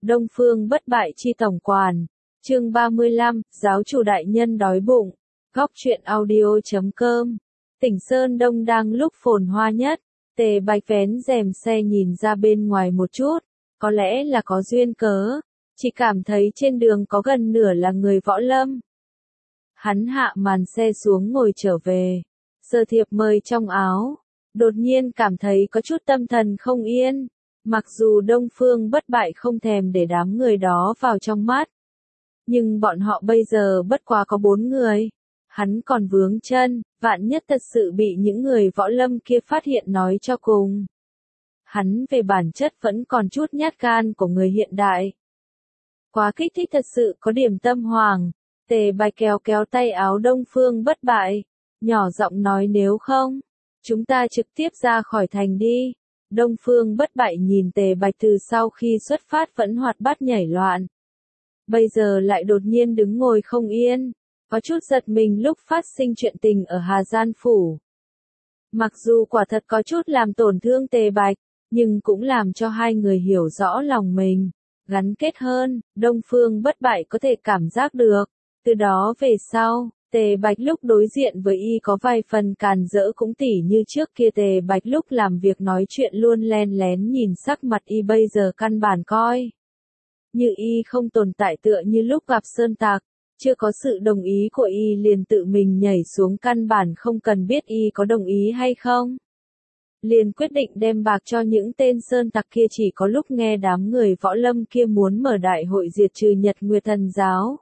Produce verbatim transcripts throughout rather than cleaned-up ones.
Đông Phương bất bại chi tổng quản. Chương ba mươi lăm, giáo chủ đại nhân đói bụng. Góc truyện audio chấm com. Tỉnh Sơn Đông đang lúc phồn hoa nhất. Tề Bạch vén rèm xe nhìn ra bên ngoài một chút, có lẽ là có duyên cớ, chỉ cảm thấy trên đường có gần nửa là người võ lâm. Hắn hạ màn xe xuống ngồi trở về, sờ thiệp mời trong áo, đột nhiên cảm thấy có chút tâm thần không yên, mặc dù Đông Phương bất bại không thèm để đám người đó vào trong mắt. Nhưng bọn họ bây giờ bất quá có bốn người. Hắn còn vướng chân, vạn nhất thật sự bị những người võ lâm kia phát hiện nói cho cùng. Hắn về bản chất vẫn còn chút nhát gan của người hiện đại. Quá kích thích thật sự có điểm tâm hoàng. Tề Bạch kéo kéo tay áo Đông Phương bất bại, nhỏ giọng nói nếu không, chúng ta trực tiếp ra khỏi thành đi. Đông Phương bất bại nhìn Tề Bạch từ sau khi xuất phát vẫn hoạt bát nhảy loạn. Bây giờ lại đột nhiên đứng ngồi không yên. Có chút giật mình lúc phát sinh chuyện tình ở Hà Gian Phủ. Mặc dù quả thật có chút làm tổn thương Tề Bạch, nhưng cũng làm cho hai người hiểu rõ lòng mình, gắn kết hơn. Đông Phương bất bại có thể cảm giác được. Từ đó về sau, Tề Bạch lúc đối diện với y có vài phần càn rỡ cũng tỉ như trước kia. Tề Bạch lúc làm việc nói chuyện luôn len lén nhìn sắc mặt y, bây giờ căn bản coi như y không tồn tại, tựa như lúc gặp sơn tặc. Chưa có sự đồng ý của y liền tự mình nhảy xuống, căn bản không cần biết y có đồng ý hay không. Liền quyết định đem bạc cho những tên sơn tặc kia, chỉ có lúc nghe đám người võ lâm kia muốn mở đại hội diệt trừ Nhật Nguyệt Thần Giáo,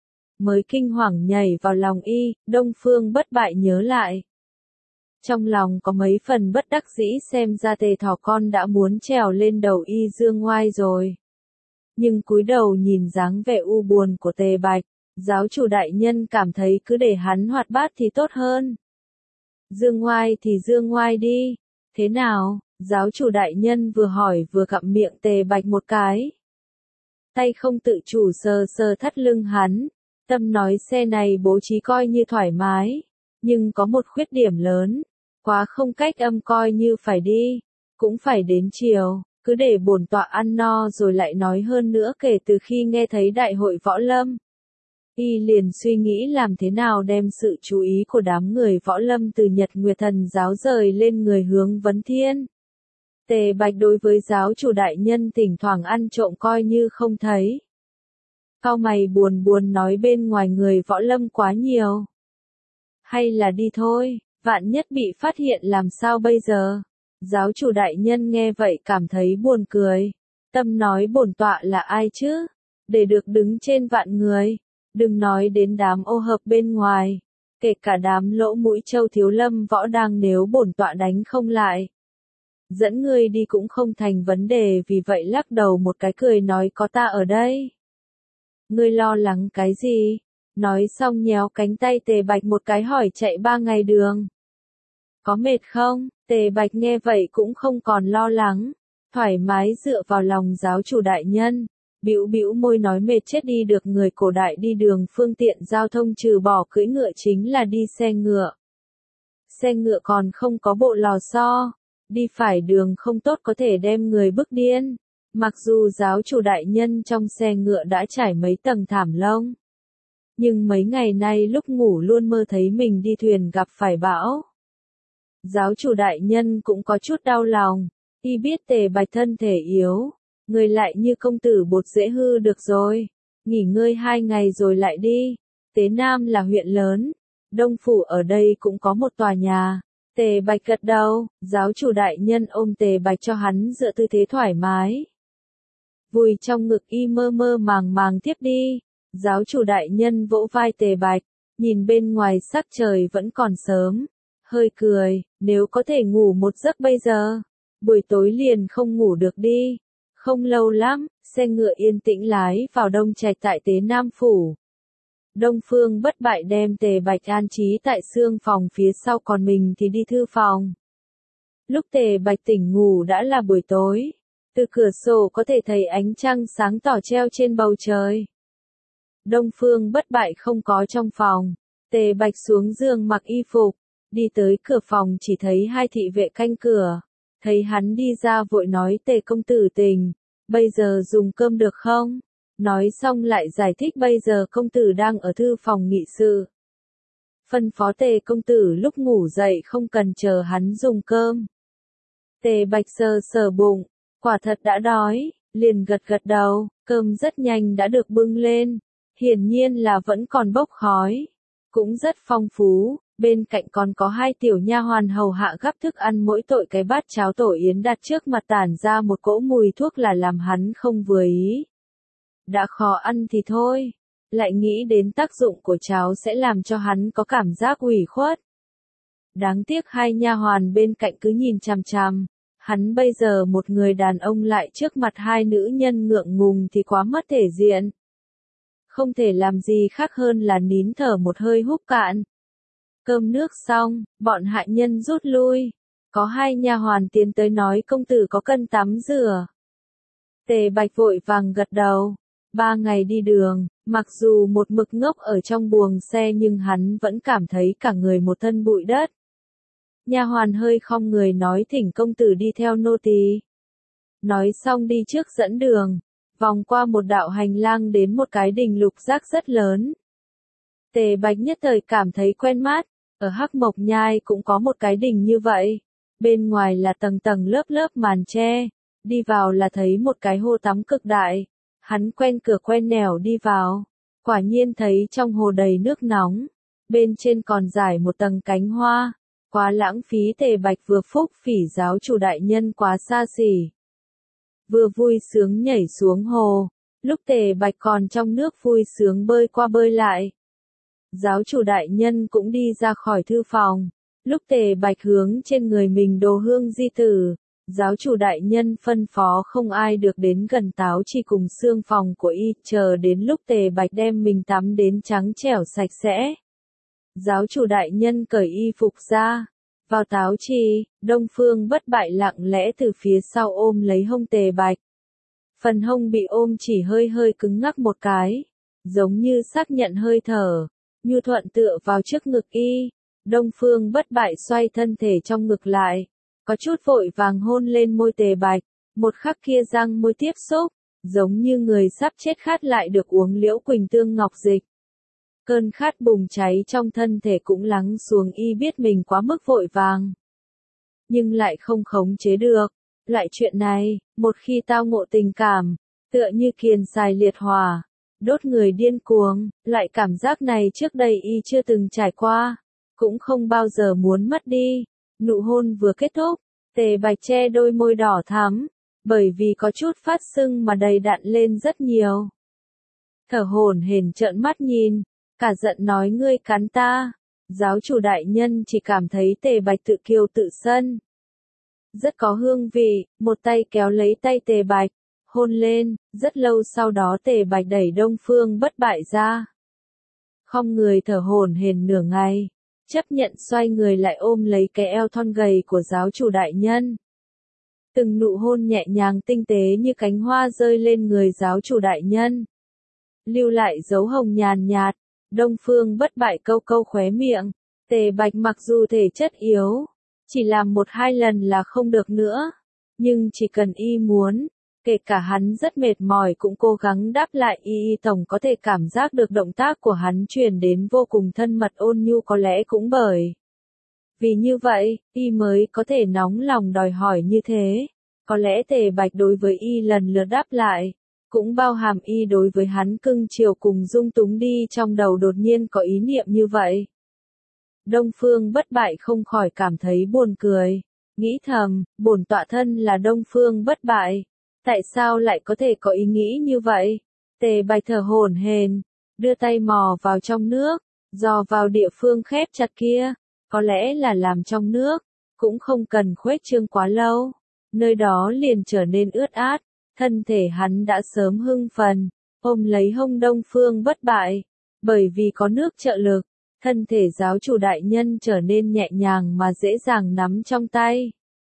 mới kinh hoàng nhảy vào lòng y. Đông Phương bất bại nhớ lại. Trong lòng có mấy phần bất đắc dĩ, xem ra Tề thỏ con đã muốn trèo lên đầu y dương ngoai rồi. Nhưng cúi đầu nhìn dáng vẻ u buồn của Tề Bạch, giáo chủ đại nhân cảm thấy cứ để hắn hoạt bát thì tốt hơn. Dương ngoai thì dương ngoai đi. Thế nào? Giáo chủ đại nhân vừa hỏi vừa gặm miệng Tề Bạch một cái. Tay không tự chủ sờ sờ thắt lưng hắn. Tâm nói xe này bố trí coi như thoải mái. Nhưng có một khuyết điểm lớn. Quá không cách âm, coi như phải đi. Cũng phải đến chiều. Cứ để bổn tọa ăn no rồi lại nói. Hơn nữa kể từ khi nghe thấy đại hội võ lâm, y liền suy nghĩ làm thế nào đem sự chú ý của đám người võ lâm từ Nhật Nguyệt Thần Giáo rời lên người Hướng Vấn Thiên. Tề Bạch đối với giáo chủ đại nhân thỉnh thoảng ăn trộm coi như không thấy. Cau mày buồn buồn nói bên ngoài người võ lâm quá nhiều. Hay là đi thôi, vạn nhất bị phát hiện làm sao bây giờ? Giáo chủ đại nhân nghe vậy cảm thấy buồn cười. Tâm nói bổn tọa là ai chứ? Để được đứng trên vạn người. Đừng nói đến đám ô hợp bên ngoài, kể cả đám lỗ mũi châu thiếu lâm võ đang, nếu bổn tọa đánh không lại, dẫn ngươi đi cũng không thành vấn đề. Vì vậy lắc đầu một cái cười nói có ta ở đây. Ngươi lo lắng cái gì? Nói xong nhéo cánh tay Tề Bạch một cái hỏi chạy ba ngày đường. Có mệt không? Tề Bạch nghe vậy cũng không còn lo lắng, thoải mái dựa vào lòng giáo chủ đại nhân. Bĩu bĩu môi nói mệt chết đi được, người cổ đại đi đường phương tiện giao thông trừ bỏ cưỡi ngựa chính là đi xe ngựa. Xe ngựa còn không có bộ lò xo, đi phải đường không tốt có thể đem người bức điên. Mặc dù giáo chủ đại nhân trong xe ngựa đã trải mấy tầng thảm lông, nhưng mấy ngày nay lúc ngủ luôn mơ thấy mình đi thuyền gặp phải bão. Giáo chủ đại nhân cũng có chút đau lòng, y biết Tề Bạch thân thể yếu. Người lại như công tử bột dễ hư được rồi. Nghỉ ngơi hai ngày rồi lại đi. Tế Nam là huyện lớn. Đông Phủ ở đây cũng có một tòa nhà. Tề Bạch gật đầu. Giáo chủ đại nhân ôm Tề Bạch cho hắn dựa tư thế thoải mái. Vùi trong ngực y mơ mơ màng màng tiếp đi. Giáo chủ đại nhân vỗ vai Tề Bạch. Nhìn bên ngoài sắc trời vẫn còn sớm. Hơi cười. Nếu có thể ngủ một giấc bây giờ, buổi tối liền không ngủ được đi. Không lâu lắm, xe ngựa yên tĩnh lái vào Đông Trạch tại Tế Nam Phủ. Đông Phương bất bại đem Tề Bạch an trí tại xương phòng phía sau, còn mình thì đi thư phòng. Lúc Tề Bạch tỉnh ngủ đã là buổi tối. Từ cửa sổ có thể thấy ánh trăng sáng tỏ treo trên bầu trời. Đông Phương bất bại không có trong phòng. Tề Bạch xuống giường mặc y phục, đi tới cửa phòng chỉ thấy hai thị vệ canh cửa. Thấy hắn đi ra vội nói Tề công tử tỉnh, bây giờ dùng cơm được không? Nói xong lại giải thích bây giờ công tử đang ở thư phòng nghị sự. Phân phó Tề công tử lúc ngủ dậy không cần chờ hắn dùng cơm. Tề Bạch sờ sờ bụng, quả thật đã đói, liền gật gật đầu, cơm rất nhanh đã được bưng lên, hiển nhiên là vẫn còn bốc khói, cũng rất phong phú, bên cạnh còn có hai tiểu nha hoàn hầu hạ gắp thức ăn mỗi tội cái bát cháo tổ yến đặt trước mặt tản ra một cỗ mùi thuốc là làm hắn không vừa ý. Đã khó ăn thì thôi, lại nghĩ đến tác dụng của cháo sẽ làm cho hắn có cảm giác ủy khuất. Đáng tiếc hai nha hoàn bên cạnh cứ nhìn chằm chằm, hắn bây giờ một người đàn ông lại trước mặt hai nữ nhân ngượng ngùng thì quá mất thể diện. Không thể làm gì khác hơn là nín thở một hơi húp cạn. Cơm nước xong, bọn hạ nhân rút lui, có hai nha hoàn tiến tới nói công tử có cần tắm rửa. Tề Bạch vội vàng gật đầu. Ba ngày đi đường, mặc dù một mực ngốc ở trong buồng xe nhưng hắn vẫn cảm thấy cả người một thân bụi đất. Nha hoàn hơi khom người nói thỉnh công tử đi theo nô tỳ. Nói xong đi trước dẫn đường, vòng qua một đạo hành lang đến một cái đình lục giác rất lớn. Tề Bạch nhất thời cảm thấy quen mắt, ở Hắc Mộc Nhai cũng có một cái đình như vậy. Bên ngoài là tầng tầng lớp lớp màn tre, đi vào là thấy một cái hồ tắm cực đại. Hắn quen cửa quen nẻo đi vào, quả nhiên thấy trong hồ đầy nước nóng, bên trên còn rải một tầng cánh hoa, quá lãng phí. Tề Bạch vừa phúc phỉ giáo chủ đại nhân quá xa xỉ. Vừa vui sướng nhảy xuống hồ, lúc Tề Bạch còn trong nước vui sướng bơi qua bơi lại. Giáo chủ đại nhân cũng đi ra khỏi thư phòng, lúc Tề Bạch hướng trên người mình đồ hương di tử. Giáo chủ đại nhân phân phó không ai được đến gần Táo Chỉ cùng xương phòng của y, chờ đến lúc Tề Bạch đem mình tắm đến trắng trẻo sạch sẽ. Giáo chủ đại nhân cởi y phục ra, vào Táo Chỉ, Đông Phương Bất Bại lặng lẽ từ phía sau ôm lấy hông Tề Bạch. Phần hông bị ôm chỉ hơi hơi cứng ngắc một cái, giống như xác nhận hơi thở, nhu thuận tựa vào trước ngực y. Đông Phương Bất Bại xoay thân thể trong ngực lại. Có chút vội vàng hôn lên môi Tề Bạch, một khắc kia răng môi tiếp xúc, giống như người sắp chết khát lại được uống liễu quỳnh tương ngọc dịch. Cơn khát bùng cháy trong thân thể cũng lắng xuống, y biết mình quá mức vội vàng. Nhưng lại không khống chế được, loại chuyện này, một khi tao ngộ tình cảm, tựa như kiền xài liệt hỏa, đốt người điên cuồng, loại cảm giác này trước đây y chưa từng trải qua, cũng không bao giờ muốn mất đi. Nụ hôn vừa kết thúc, Tề Bạch che đôi môi đỏ thắm, bởi vì có chút phát sưng mà đầy đặn lên rất nhiều. Thở hổn hển trợn mắt nhìn, cả giận nói ngươi cắn ta. Giáo chủ đại nhân chỉ cảm thấy Tề Bạch tự kiêu tự sân. Rất có hương vị, một tay kéo lấy tay Tề Bạch, hôn lên, rất lâu sau đó Tề Bạch đẩy Đông Phương Bất Bại ra. Khom người thở hổn hển nửa ngày. Chấp nhận xoay người lại ôm lấy cái eo thon gầy của giáo chủ đại nhân. Từng nụ hôn nhẹ nhàng tinh tế như cánh hoa rơi lên người giáo chủ đại nhân. Lưu lại dấu hồng nhàn nhạt, Đông Phương Bất Bại câu câu khóe miệng. Tề Bạch mặc dù thể chất yếu, chỉ làm một hai lần là không được nữa. Nhưng chỉ cần y muốn, kể cả hắn rất mệt mỏi cũng cố gắng đáp lại y. Y tổng có thể cảm giác được động tác của hắn truyền đến vô cùng thân mật ôn nhu, có lẽ cũng bởi vì như vậy, y mới có thể nóng lòng đòi hỏi như thế. Có lẽ Tề Bạch đối với y lần lượt đáp lại, cũng bao hàm y đối với hắn cưng chiều cùng dung túng đi, trong đầu đột nhiên có ý niệm như vậy. Đông Phương Bất Bại không khỏi cảm thấy buồn cười, nghĩ thầm, bổn tọa thân là Đông Phương Bất Bại. Tại sao lại có thể có ý nghĩ như vậy? Tề Bạch thở hổn hển, đưa tay mò vào trong nước, dò vào địa phương khép chặt kia, có lẽ là làm trong nước, cũng không cần khuếch trương quá lâu, nơi đó liền trở nên ướt át, thân thể hắn đã sớm hưng phấn, ôm lấy hông Đông Phương Bất Bại, bởi vì có nước trợ lực, thân thể giáo chủ đại nhân trở nên nhẹ nhàng mà dễ dàng nắm trong tay.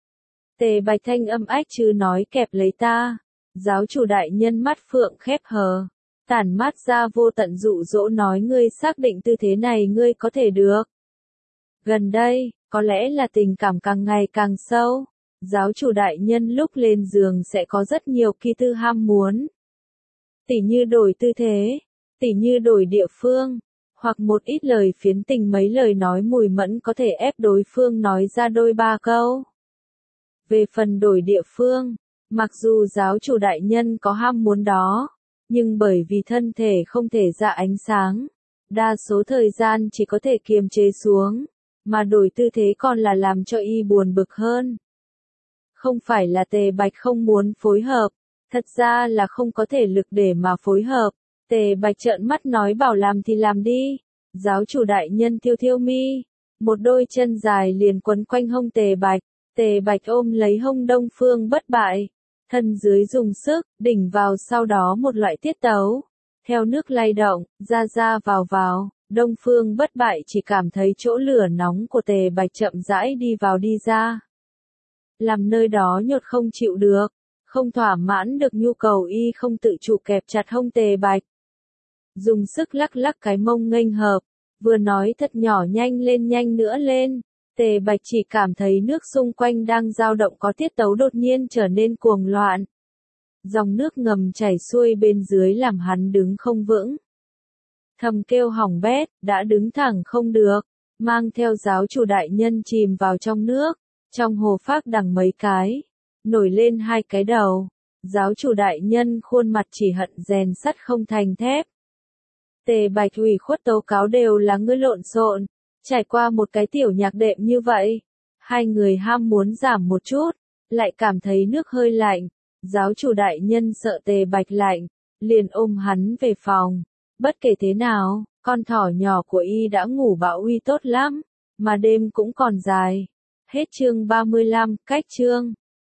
Tề Bạch thanh âm ách chứ nói kẹp lấy ta. Giáo chủ đại nhân mắt phượng khép hờ, tản mát ra vô tận dụ dỗ nói ngươi xác định tư thế này ngươi có thể được. Gần đây, có lẽ là tình cảm càng ngày càng sâu, giáo chủ đại nhân lúc lên giường sẽ có rất nhiều kỳ tư ham muốn. Tỉ như đổi tư thế, tỉ như đổi địa phương, hoặc một ít lời phiến tình mấy lời nói mùi mẫn có thể ép đối phương nói ra đôi ba câu. Về phần đổi địa phương, mặc dù giáo chủ đại nhân có ham muốn đó, nhưng bởi vì thân thể không thể ra ánh sáng, đa số thời gian chỉ có thể kiềm chế xuống, mà đổi tư thế còn là làm cho y buồn bực hơn. Không phải là Tề Bạch không muốn phối hợp, thật ra là không có thể lực để mà phối hợp. Tề Bạch trợn mắt nói bảo làm thì làm đi. Giáo chủ đại nhân thiêu thiêu mi, một đôi chân dài liền quấn quanh hông Tề Bạch. Tề Bạch ôm lấy hông Đông Phương Bất Bại, thân dưới dùng sức, đỉnh vào sau đó một loại tiết tấu. Theo nước lay động, ra ra vào vào, Đông Phương Bất Bại chỉ cảm thấy chỗ lửa nóng của Tề Bạch chậm rãi đi vào đi ra. Làm nơi đó nhột không chịu được, không thỏa mãn được nhu cầu y không tự chủ kẹp chặt hông Tề Bạch. Dùng sức lắc lắc cái mông nghênh hợp, vừa nói thật nhỏ nhanh lên nhanh nữa lên. Tề Bạch chỉ cảm thấy nước xung quanh đang dao động có tiết tấu đột nhiên trở nên cuồng loạn. Dòng nước ngầm chảy xuôi bên dưới làm hắn đứng không vững. Thầm kêu hỏng bét, đã đứng thẳng không được, mang theo giáo chủ đại nhân chìm vào trong nước, trong hồ phác đằng mấy cái, nổi lên hai cái đầu. Giáo chủ đại nhân khuôn mặt chỉ hận rèn sắt không thành thép. Tề Bạch ủy khuất tố cáo đều là ngươi lộn xộn. Trải qua một cái tiểu nhạc đệm như vậy, hai người ham muốn giảm một chút, lại cảm thấy nước hơi lạnh. Giáo chủ đại nhân sợ Tề Bạch lạnh, liền ôm hắn về phòng. Bất kể thế nào, con thỏ nhỏ của y đã ngủ bão uy tốt lắm, mà đêm cũng còn dài. Hết chương ba mươi lăm, cách chương.